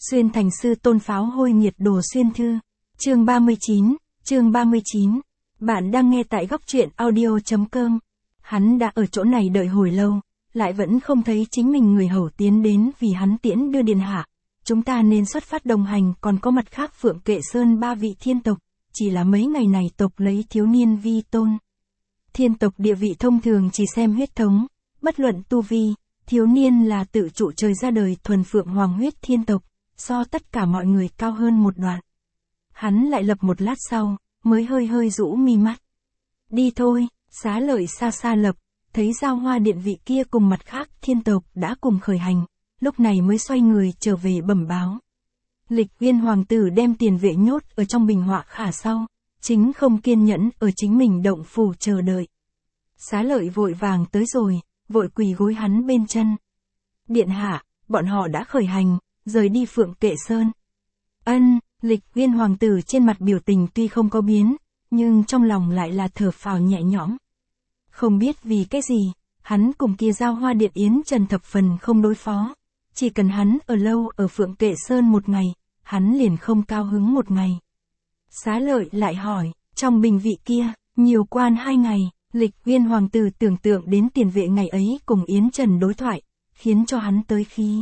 Xuyên thành sư tôn pháo hôi nghiệt đồ xuyên thư. Chương 39. Bạn đang nghe tại góc truyện audio.com. Hắn đã ở chỗ này đợi hồi lâu, lại vẫn không thấy chính mình người hầu tiến đến vì hắn tiễn đưa điện hạ. Chúng ta nên xuất phát đồng hành, còn có mặt khác Phượng Kệ Sơn 3 vị thiên tộc, chỉ là mấy ngày này tộc lấy thiếu niên vi tôn. Thiên tộc địa vị thông thường chỉ xem huyết thống, bất luận tu vi, thiếu niên là tự trụ trời ra đời thuần phượng hoàng huyết thiên tộc, so tất cả mọi người cao hơn một đoạn. Hắn lại lập một lát sau, mới hơi rũ mi mắt. Đi thôi, Xá Lợi xa xa lập, thấy Giao Hoa điện vị kia cùng mặt khác thiên tộc đã cùng khởi hành, lúc này mới xoay người trở về bẩm báo. Lịch Uyên hoàng tử đem tiền vệ nhốt ở trong bình họa khả sau, chính không kiên nhẫn ở chính mình động phủ chờ đợi. Xá Lợi vội vàng tới rồi, vội quỳ gối hắn bên chân. Điện hạ, bọn họ đã khởi hành, rời đi Phượng Kệ Sơn. Ân, Lịch Uyên hoàng tử trên mặt biểu tình tuy không có biến, nhưng trong lòng lại là thở phào nhẹ nhõm. Không biết vì cái gì, hắn cùng kia Giao Hoa điện Yến Trần thập phần không đối phó. Chỉ cần hắn ở lâu ở Phượng Kệ Sơn một ngày, hắn liền không cao hứng một ngày. Xá Lợi lại hỏi, trong bình vị kia, nhiều quan 2 ngày, Lịch Uyên hoàng tử tưởng tượng đến tiền vệ ngày ấy cùng Yến Trần đối thoại, khiến cho hắn tới khí.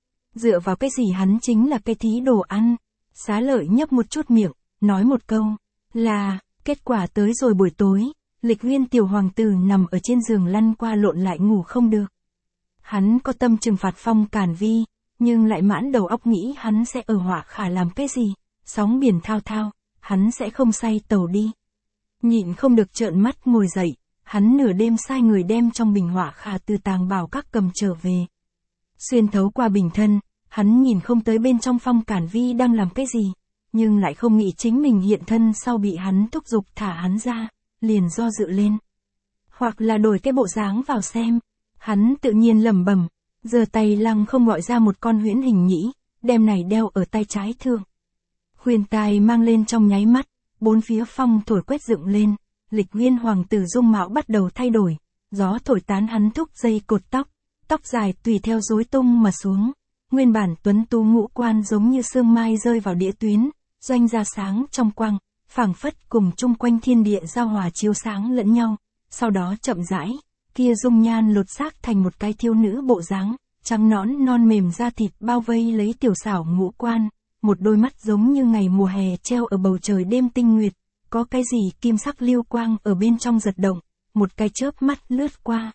Dựa vào cái gì hắn chính là cái thí đồ ăn. Xá Lợi nhấp một chút miệng, nói một câu, là, kết quả tới rồi buổi tối, Lịch Uyên tiểu hoàng tử nằm ở trên giường lăn qua lộn lại ngủ không được. Hắn có tâm trừng phạt Phong Cản Vi, nhưng lại mãn đầu óc nghĩ hắn sẽ ở họa khả làm cái gì, sóng biển thao thao, hắn sẽ không say tàu đi. Nhịn không được trợn mắt ngồi dậy, hắn nửa đêm sai người đem trong bình họa khả từ tàng bảo các cầm trở về. Xuyên thấu qua bình thân, hắn nhìn không tới bên trong Phong Cản Vi đang làm cái gì, nhưng lại không nghĩ chính mình hiện thân sau bị hắn thúc giục thả hắn ra, liền do dự lên. Hoặc là đổi cái bộ dáng vào xem, hắn tự nhiên lẩm bẩm, giơ tay lăng không gọi ra một con huyễn hình nhĩ, đem này đeo ở tay trái thượng. Khuyên tai mang lên trong nháy mắt, bốn phía phong thổi quét dựng lên, Lịch Uyên hoàng tử dung mạo bắt đầu thay đổi, gió thổi tán hắn thúc dây cột tóc dài tùy theo rối tung mà xuống. Nguyên bản tuấn tú ngũ quan giống như sương mai rơi vào địa tuyến, doanh ra sáng trong quang, phảng phất cùng chung quanh thiên địa giao hòa chiếu sáng lẫn nhau, sau đó chậm rãi, kia dung nhan lột xác thành một cái thiếu nữ bộ dáng, trắng nõn non mềm da thịt bao vây lấy tiểu xảo ngũ quan, một đôi mắt giống như ngày mùa hè treo ở bầu trời đêm tinh nguyệt, có cái gì kim sắc lưu quang ở bên trong giật động, một cái chớp mắt lướt qua.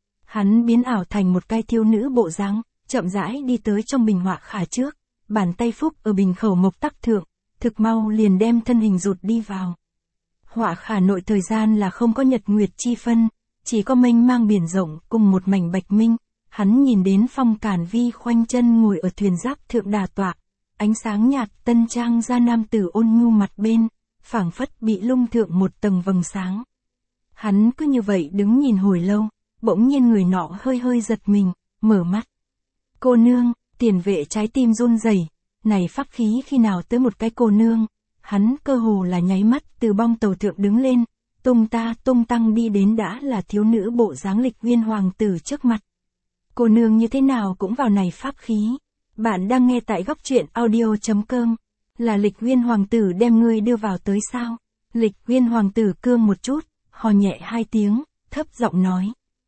Hắn biến ảo thành một cái thiếu nữ bộ dáng, chậm rãi đi tới trong bình họa khả trước, bàn tay phúc ở bình khẩu mộc tắc thượng, thực mau liền đem thân hình rụt đi vào. Họa khả nội thời gian là không có nhật nguyệt chi phân, chỉ có mênh mang biển rộng cùng một mảnh bạch minh. Hắn nhìn đến Phong Cản Vi khoanh chân ngồi ở thuyền giáp thượng đà tọa, ánh sáng nhạt tân trang ra nam tử ôn nhu mặt bên, phảng phất bị lung thượng một tầng vầng sáng. Hắn cứ như vậy đứng nhìn hồi lâu, bỗng nhiên người nọ hơi giật mình, mở mắt. Cô nương, tiền vệ trái tim run rẩy, này pháp khí khi nào tới một cái cô nương, hắn cơ hồ là nháy mắt từ bong tàu thượng đứng lên, tung tăng đi đến đã là thiếu nữ bộ dáng Lịch Uyên hoàng tử trước mặt. Cô nương như thế nào cũng vào này pháp khí. Bạn đang nghe tại góc truyện audio.com. Là Lịch Uyên hoàng tử đem ngươi đưa vào tới sao? Lịch Uyên hoàng tử cương một chút, hò nhẹ 2 tiếng, thấp giọng nói.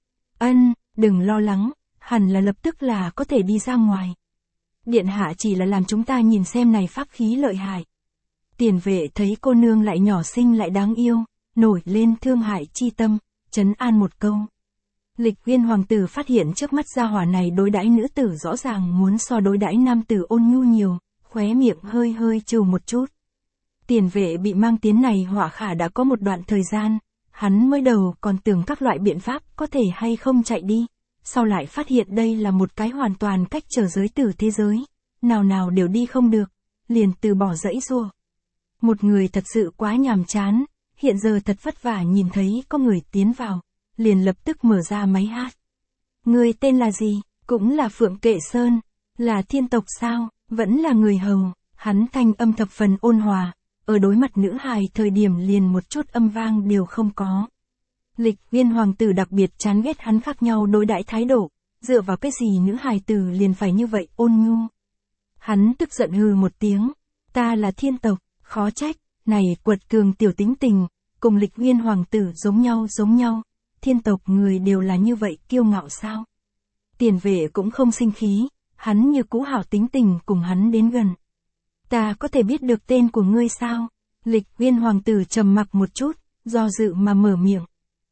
Ân, đừng lo lắng, hẳn là lập tức là có thể đi ra ngoài. Điện hạ chỉ là làm chúng ta nhìn xem này pháp khí lợi hại. Tiền vệ thấy cô nương lại nhỏ xinh lại đáng yêu, nổi lên thương hại chi tâm, trấn an một câu. Lịch Uyên hoàng tử phát hiện trước mắt gia hỏa này đối đãi nữ tử rõ ràng muốn so đối đãi nam tử ôn nhu nhiều, khóe miệng hơi trừ một chút. Tiền vệ bị mang tiến này họa khả đã có một đoạn thời gian, hắn mới đầu còn tưởng các loại biện pháp có thể hay không chạy đi, sau lại phát hiện đây là một cái hoàn toàn cách trở giới tử thế giới, nào đều đi không được, liền từ bỏ dãy rua. Một người thật sự quá nhàm chán, hiện giờ thật vất vả nhìn thấy có người tiến vào, liền lập tức mở ra máy hát. Người tên là gì? Cũng là Phượng Kệ Sơn, là thiên tộc sao? Vẫn là người hầu. Hắn thanh âm thập phần ôn hòa, ở đối mặt nữ hài thời điểm liền một chút âm vang đều không có. Lịch Uyên hoàng tử đặc biệt chán ghét hắn khác nhau đối đãi thái độ, dựa vào cái gì nữ hài tử liền phải như vậy ôn nhu. Hắn tức giận hừ một tiếng. Ta là thiên tộc, khó trách, này quật cường tiểu tính tình, cùng Lịch Uyên hoàng tử giống nhau. Thiên tộc người đều là như vậy kiêu ngạo sao? Tiền vệ cũng không sinh khí, hắn như cũ hảo tính tình cùng hắn đến gần. Ta có thể biết được tên của ngươi sao? Lịch Uyên hoàng tử trầm mặc một chút, do dự mà mở miệng.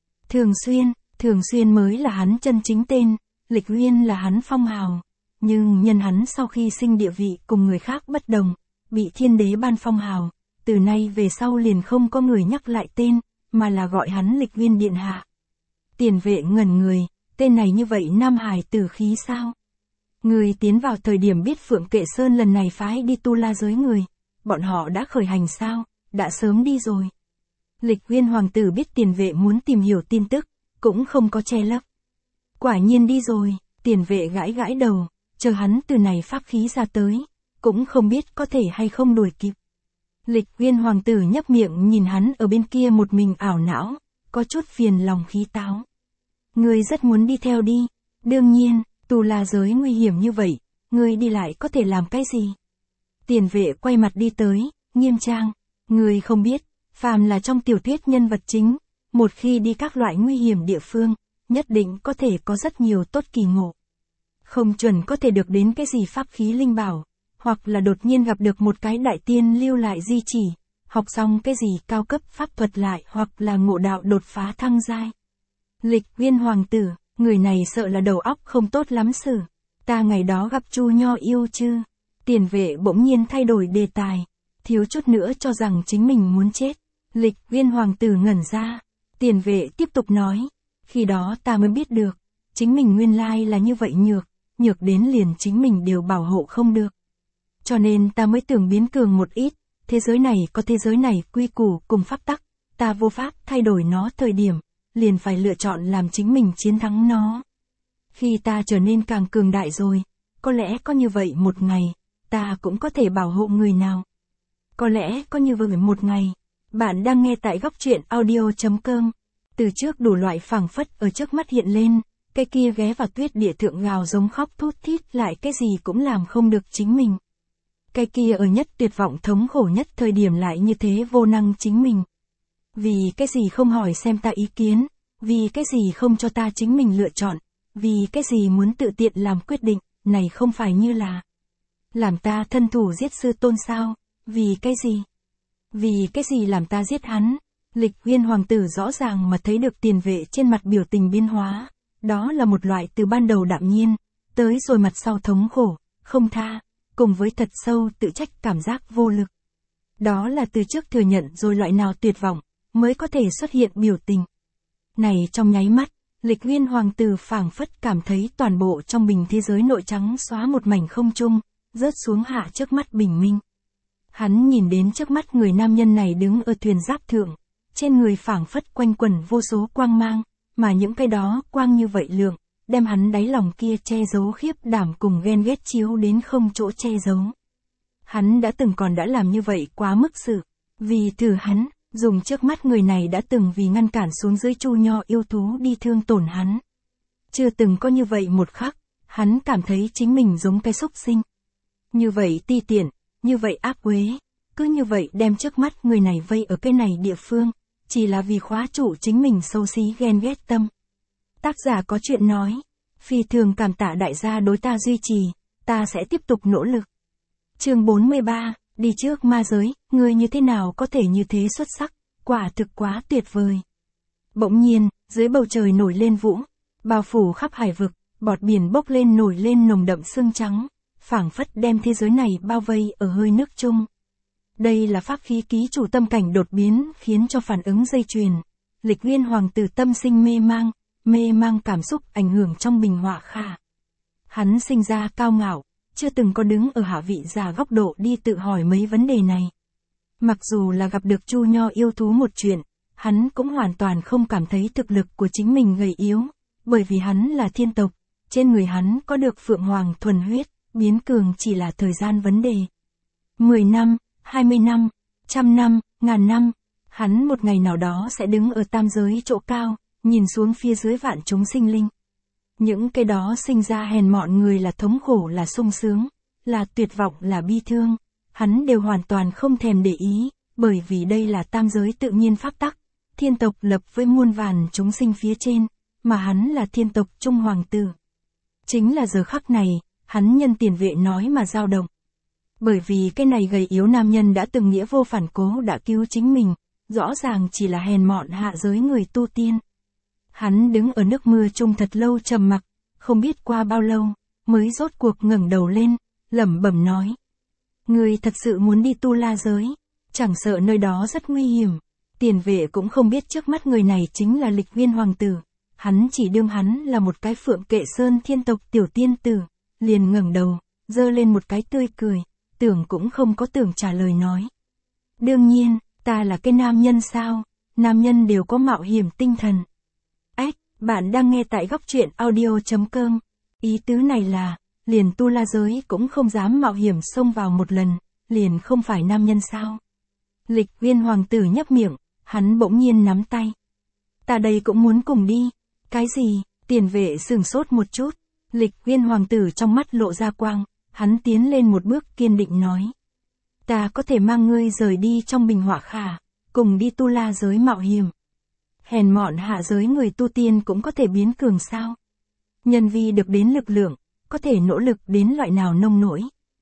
Thường xuyên mới là hắn chân chính tên, Lịch Uyên là hắn phong hào. Nhưng nhân hắn sau khi sinh địa vị cùng người khác bất đồng, bị thiên đế ban phong hào, từ nay về sau liền không có người nhắc lại tên, mà là gọi hắn Lịch Uyên điện hạ. Tiền vệ ngẩn người, tên này như vậy nam hải tử khí sao? Người tiến vào thời điểm biết Phượng Kệ Sơn lần này phái đi tu la giới người, bọn họ đã khởi hành sao? Đã sớm đi rồi. Lịch Uyên hoàng tử biết tiền vệ muốn tìm hiểu tin tức, cũng không có che lấp. Quả nhiên đi rồi, tiền vệ gãi đầu, chờ hắn từ này pháp khí ra tới, cũng không biết có thể hay không đuổi kịp. Lịch Uyên hoàng tử nhấp miệng nhìn hắn ở bên kia một mình ảo não, có chút phiền lòng khí táo. Ngươi rất muốn đi theo đi, đương nhiên, tu la giới nguy hiểm như vậy, ngươi đi lại có thể làm cái gì? Tiền vệ quay mặt đi tới, nghiêm trang, ngươi không biết, phàm là trong tiểu thuyết nhân vật chính, một khi đi các loại nguy hiểm địa phương, nhất định có thể có rất nhiều tốt kỳ ngộ. Không chuẩn có thể được đến cái gì pháp khí linh bảo, hoặc là đột nhiên gặp được một cái đại tiên lưu lại di chỉ, học xong cái gì cao cấp pháp thuật lại hoặc là ngộ đạo đột phá thăng giai. Lịch Uyên hoàng tử, người này sợ là đầu óc không tốt lắm xử. Ta ngày đó gặp Chu Nho yêu chứ? Tiền vệ bỗng nhiên thay đổi đề tài, thiếu chút nữa cho rằng chính mình muốn chết. Lịch Uyên hoàng tử ngẩn ra, tiền vệ tiếp tục nói, khi đó ta mới biết được, chính mình nguyên lai là như vậy nhược đến liền chính mình đều bảo hộ không được. Cho nên ta mới tưởng biến cường một ít, thế giới này có thế giới này quy củ cùng pháp tắc, ta vô pháp thay đổi nó thời điểm, liền phải lựa chọn làm chính mình chiến thắng nó. Khi ta trở nên càng cường đại rồi, có lẽ có như vậy một ngày, ta cũng có thể bảo hộ người nào. Có lẽ có như vậy một ngày. Bạn đang nghe tại góc truyện audio.com. Từ trước đủ loại phảng phất ở trước mắt hiện lên, cái kia ghé vào tuyết địa thượng gào giống khóc thút thít lại cái gì cũng làm không được chính mình. Cái kia ở nhất tuyệt vọng thống khổ nhất thời điểm lại như thế vô năng chính mình. Vì cái gì không hỏi xem ta ý kiến, vì cái gì không cho ta chính mình lựa chọn, vì cái gì muốn tự tiện làm quyết định, này không phải như là làm ta thân thủ giết sư tôn sao, vì cái gì? Vì cái gì làm ta giết hắn? Lịch Uyên hoàng tử rõ ràng mà thấy được tiền vệ trên mặt biểu tình biến hóa, đó là một loại từ ban đầu đạm nhiên, tới rồi mặt sau thống khổ, không tha, cùng với thật sâu tự trách cảm giác vô lực. Đó là từ trước thừa nhận rồi loại nào tuyệt vọng, mới có thể xuất hiện biểu tình. Này trong nháy mắt, Lịch Uyên hoàng tử phảng phất cảm thấy toàn bộ trong bình thế giới nội trắng xóa một mảnh không trung, rớt xuống hạ trước mắt bình minh. Hắn nhìn đến trước mắt người nam nhân này đứng ở thuyền giáp thượng, trên người phảng phất quanh quẩn vô số quang mang, mà những cái đó quang như vậy lượng, đem hắn đáy lòng kia che giấu khiếp đảm cùng ghen ghét chiếu đến không chỗ che giấu. Hắn đã từng còn đã làm như vậy quá mức sự, vì thử hắn, dùng trước mắt người này đã từng vì ngăn cản xuống dưới Chu Nho yêu thú đi thương tổn hắn. Chưa từng có như vậy một khắc, hắn cảm thấy chính mình giống cái xúc sinh. Như vậy ti tiện, như vậy ác quế, cứ như vậy đem trước mắt người này vây ở cái này địa phương, chỉ là vì khóa trụ chính mình xấu xí ghen ghét tâm. Tác giả có chuyện nói, phi thường cảm tạ đại gia đối ta duy trì, ta sẽ tiếp tục nỗ lực. Chương 43, đi trước ma giới, ngươi như thế nào có thể như thế xuất sắc, quả thực quá tuyệt vời. Bỗng nhiên, dưới bầu trời nổi lên vũ, bao phủ khắp hải vực, bọt biển bốc lên nổi lên nồng đậm sương trắng, phảng phất đem thế giới này bao vây ở hơi nước chung. Đây là pháp khí ký chủ tâm cảnh đột biến khiến cho phản ứng dây chuyền. Lịch Uyên hoàng tử tâm sinh mê mang cảm xúc ảnh hưởng trong bình họa khả. Hắn sinh ra cao ngạo, chưa từng có đứng ở hạ vị giả góc độ đi tự hỏi mấy vấn đề này. Mặc dù là gặp được Chu Nho yêu thú một chuyện, hắn cũng hoàn toàn không cảm thấy thực lực của chính mình gầy yếu, bởi vì hắn là thiên tộc, trên người hắn có được phượng hoàng thuần huyết, biến cường chỉ là thời gian vấn đề. 10 năm, 20 năm, 100 năm, 1000 năm, hắn một ngày nào đó sẽ đứng ở tam giới chỗ cao, nhìn xuống phía dưới vạn chúng sinh linh. Những cái đó sinh ra hèn mọn người là thống khổ là sung sướng, là tuyệt vọng, là bi thương, hắn đều hoàn toàn không thèm để ý, bởi vì đây là tam giới tự nhiên pháp tắc, thiên tộc lập với muôn vàn chúng sinh phía trên, mà hắn là thiên tộc trung hoàng tử. Chính là giờ khắc này, hắn nhân Tiền Vệ nói mà dao động. Bởi vì cái này gầy yếu nam nhân đã từng nghĩa vô phản cố đã cứu chính mình, rõ ràng chỉ là hèn mọn hạ giới người tu tiên. Hắn đứng ở nước mưa chung thật lâu trầm mặc, không biết qua bao lâu, mới rốt cuộc ngẩng đầu lên, lẩm bẩm nói. Người thật sự muốn đi Tu La giới, chẳng sợ nơi đó rất nguy hiểm. Tiền Vệ cũng không biết trước mắt người này chính là Lịch Viên hoàng tử, hắn chỉ đương hắn là một cái Phượng Kệ Sơn thiên tộc tiểu tiên tử, liền ngẩng đầu, giơ lên một cái tươi cười, tưởng cũng không có tưởng trả lời nói. Đương nhiên, ta là cái nam nhân sao, nam nhân đều có mạo hiểm tinh thần. Ếch, bạn đang nghe tại góc truyện audio.com, ý tứ này là, liền Tu La giới cũng không dám mạo hiểm xông vào một lần, liền không phải nam nhân sao. Lịch Viên hoàng tử nhấp miệng, hắn bỗng nhiên nắm tay. Ta đây cũng muốn cùng đi. Cái gì? Tiền Vệ sửng sốt một chút. Lịch Viên hoàng tử trong mắt lộ ra quang, hắn tiến lên một bước kiên định nói. Ta có thể mang ngươi rời đi trong bình hỏa khả, cùng đi Tu La giới mạo hiểm. Hèn mọn hạ giới người tu tiên cũng có thể biến cường sao? Nhân vi được đến lực lượng, có thể nỗ lực đến loại nào nông nỗi?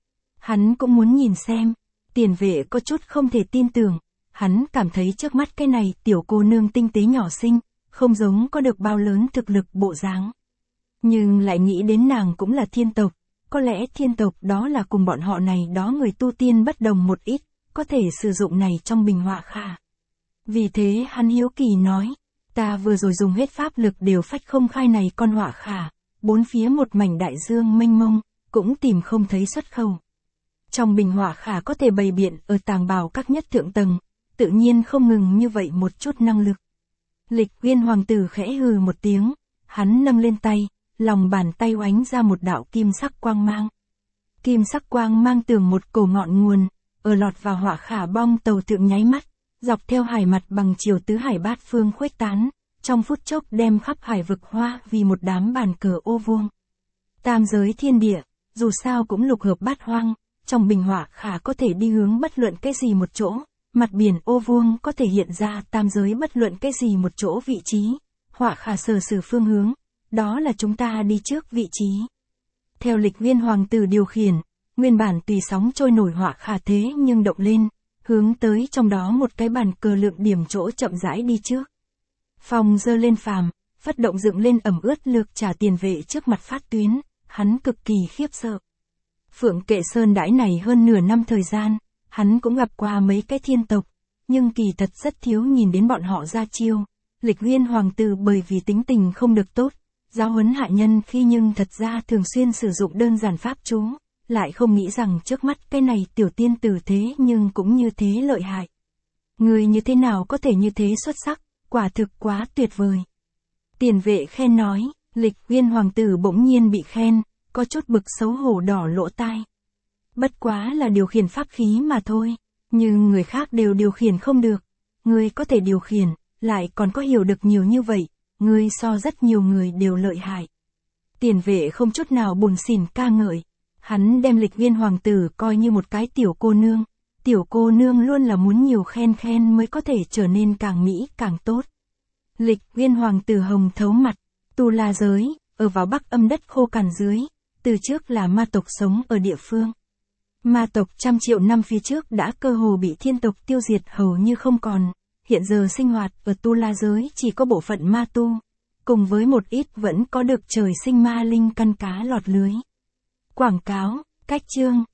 Hắn cũng muốn nhìn xem. Tiền Vệ có chút không thể tin tưởng, hắn cảm thấy trước mắt cái này tiểu cô nương tinh tế nhỏ xinh, không giống có được bao lớn thực lực bộ dáng. Nhưng lại nghĩ đến nàng cũng là thiên tộc, có lẽ thiên tộc đó là cùng bọn họ này đó người tu tiên bất đồng một ít, có thể sử dụng này trong bình hỏa khả. Vì thế hắn hiếu kỳ nói, ta vừa rồi dùng hết pháp lực đều phách không khai này con hỏa khả, bốn phía một mảnh đại dương mênh mông, cũng tìm không thấy xuất khẩu. Trong bình hỏa khả có thể bày biện ở tàng bảo các nhất thượng tầng, tự nhiên không ngừng như vậy một chút năng lực. Lịch Viên hoàng tử khẽ hừ một tiếng, hắn nâng lên tay, lòng bàn tay oánh ra một đạo kim sắc quang mang. Kim sắc quang mang tường một cổ ngọn nguồn, ở lọt vào hỏa khả bong tàu thượng nháy mắt, dọc theo hải mặt bằng chiều tứ hải bát phương khuếch tán, trong phút chốc đem khắp hải vực hoa vì một đám bàn cờ ô vuông. Tam giới thiên địa, dù sao cũng lục hợp bát hoang, trong bình hỏa khả có thể đi hướng bất luận cái gì một chỗ, mặt biển ô vuông có thể hiện ra tam giới bất luận cái gì một chỗ vị trí, hỏa khả sở sử phương hướng, đó là chúng ta đi trước vị trí. Theo Lịch Viên hoàng tử điều khiển, nguyên bản tùy sóng trôi nổi hỏa khả thế nhưng động lên, hướng tới trong đó một cái bàn cờ lượng điểm chỗ chậm rãi đi trước. Phong dơ lên phàm, phất động dựng lên ẩm ướt lược trả Tiền Vệ trước mặt phát tuyến, hắn cực kỳ khiếp sợ. Phượng Kệ Sơn đãi này hơn nửa năm thời gian, hắn cũng gặp qua mấy cái thiên tộc, nhưng kỳ thật rất thiếu nhìn đến bọn họ ra chiêu. Lịch Viên hoàng tử bởi vì tính tình không được tốt, giáo huấn hạ nhân khi nhưng thật ra thường xuyên sử dụng đơn giản pháp chú, lại không nghĩ rằng trước mắt cái này tiểu tiên tử thế nhưng cũng như thế lợi hại. Người như thế nào có thể như thế xuất sắc, quả thực quá tuyệt vời. Tiền Vệ khen nói, Lịch Viên hoàng tử bỗng nhiên bị khen, có chút bực xấu hổ đỏ lỗ tai. Bất quá là điều khiển pháp khí mà thôi, nhưng người khác đều điều khiển không được. Ngươi có thể điều khiển, lại còn có hiểu được nhiều như vậy, ngươi so rất nhiều người đều lợi hại. Tiền Vệ không chút nào buồn xỉn ca ngợi, hắn đem Lịch Viên hoàng tử coi như một cái tiểu cô nương. Tiểu cô nương luôn là muốn nhiều khen khen mới có thể trở nên càng mỹ càng tốt. Lịch Viên hoàng tử hồng thấu mặt, Tu La giới, ở vào Bắc Âm đất khô cằn dưới, từ trước là ma tộc sống ở địa phương. Ma tộc trăm triệu năm phía trước đã cơ hồ bị thiên tộc tiêu diệt hầu như không còn, hiện giờ sinh hoạt ở Tu La giới chỉ có bộ phận ma tu, cùng với một ít vẫn có được trời sinh ma linh căn cá lọt lưới. Quảng cáo, cách chương.